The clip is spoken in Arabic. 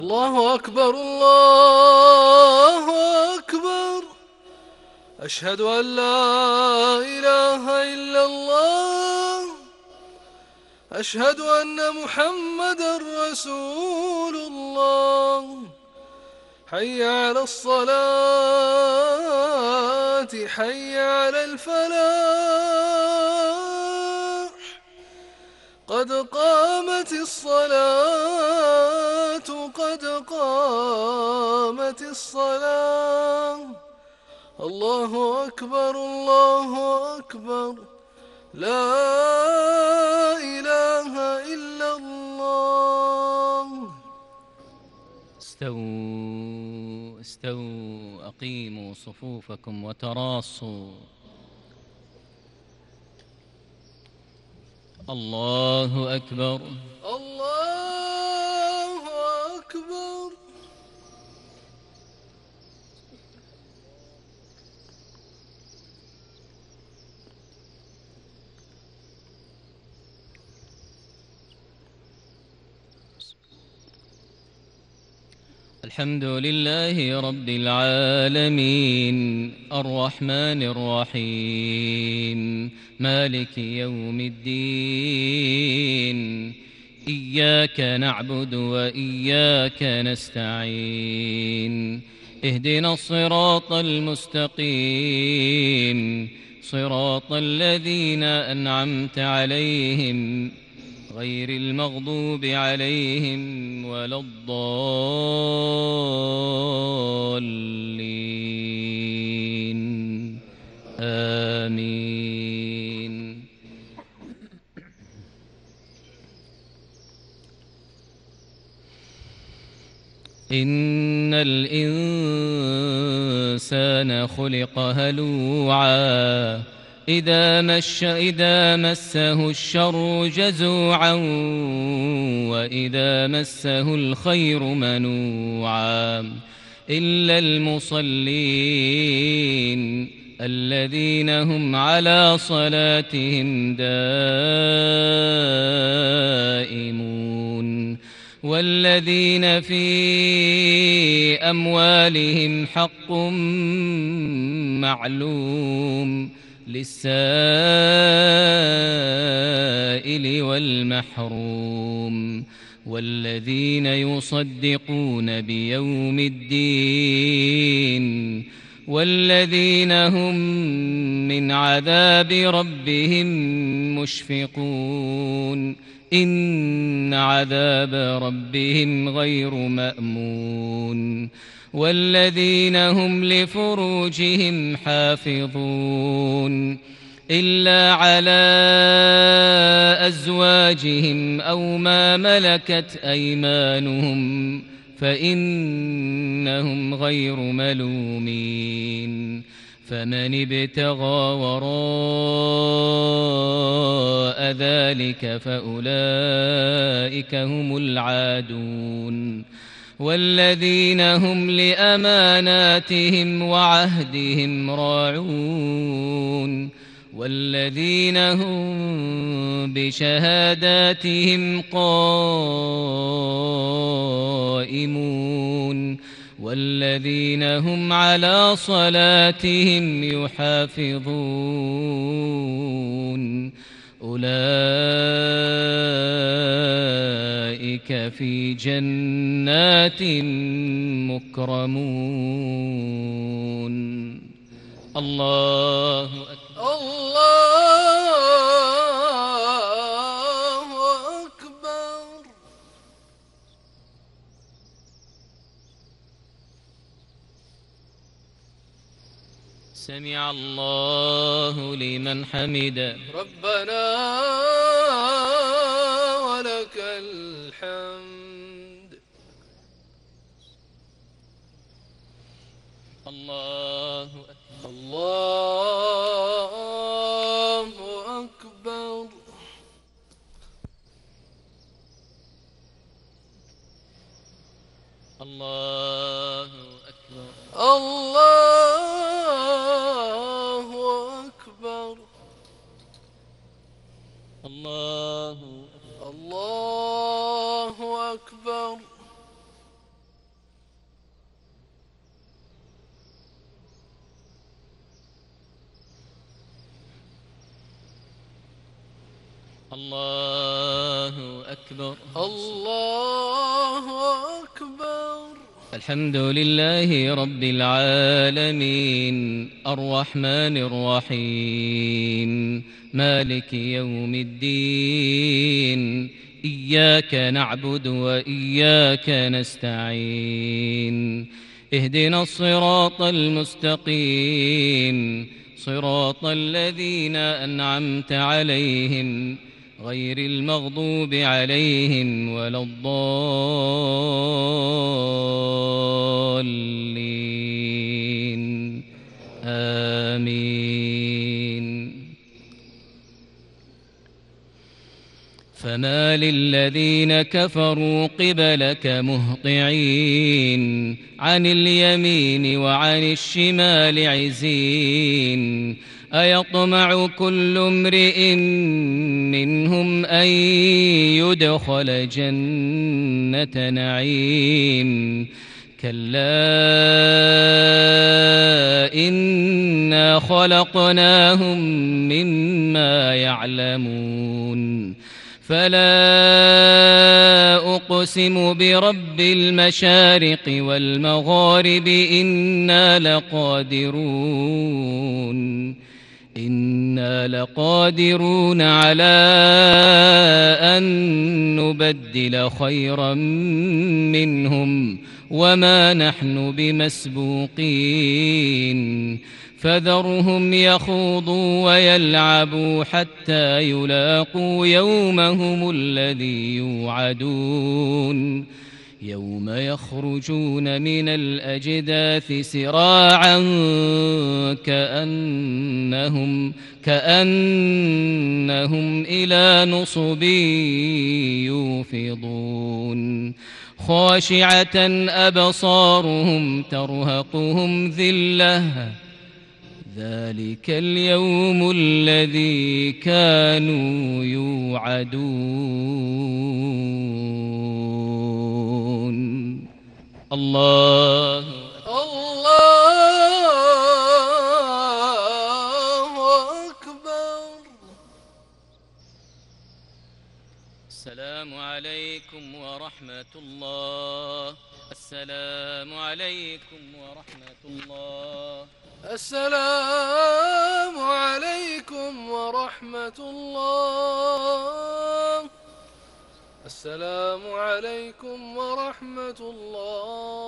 الله أكبر الله أكبر. أشهد أن لا إله إلا الله. أشهد أن محمدا رسول الله. حي على الصلاة، حي على الفلاح. قد قامت الصلاة، قد قامت الصلاة. الله أكبر الله أكبر. لا إله إلا الله. استووا استووا، أقيموا صفوفكم وتراصوا. الله أكبر الله أكبر. الحمد لله رب العالمين، الرحمن الرحيم، مالك يوم الدين. إياك نعبد وإياك نستعين. اهدنا الصراط المستقيم، صراط الذين أنعمت عليهم غير المغضوب عليهم ولا الضالين. آمين. إن الإنسان خلق هلوعا، إذا مسه الشر جزوعا، وإذا مسه الخير منوعا، إلا المصلين الذين هم على صلاتهم دائمون، والذين في أموالهم حق معلوم للسائل والمحروم، والذين يصدقون بيوم الدين، والذين هم من عذاب ربهم مشفقون. إن عذاب ربهم غير مأمون. والذين هم لفروجهم حافظون، إلا على أزواجهم أو ما ملكت أيمانهم فإنهم غير ملومين. فمن ابتغى وراء ذلك فأولئك هم العادون. والذين هم لأماناتهم وعهدهم راعون، والذين هم بشهاداتهم قائمون، والذين هم على صلاتهم يحافظون. أولئك في جنات مكرمون. الله أكبر الله أكبر. سمع الله لمن حمده. ربنا ولك الحمد. الله أكبر الله أكبر. الله أكبر الله أكبر. الله الله أكبر. الله أكبر. الله أكبر. الحمد لله رب العالمين الرحمن الرحيم مالك يوم الدين إياك نعبد وإياك نستعين اهدنا الصراط المستقيم صراط الذين أنعمت عليهم غير المغضوب عليهم ولا الضالين آمين. فما للذين كفروا قبلك مهطعين عن اليمين وعن الشمال عزين أيطمع كل امرئ منهم أن يدخل جنة نعيم كلا إنا خلقناهم مما يعلمون فلا أقسم برب المشارق والمغارب إنا لقادرون على أن نبدل خيرا منهم وما نحن بمسبوقين فذرهم يخوضوا ويلعبوا حتى يلاقوا يومهم الذي يوعدون يوم يخرجون من الأجداث سراعا كأنهم إلى نصب يوفضون خاشعة أبصارهم ترهقهم ذلة ذلك اليوم الذي كانوا يوعدون. الله أكبر. السلام عليكم ورحمة الله. السلام عليكم ورحمة الله. السلام عليكم ورحمة الله. السلام عليكم ورحمة الله.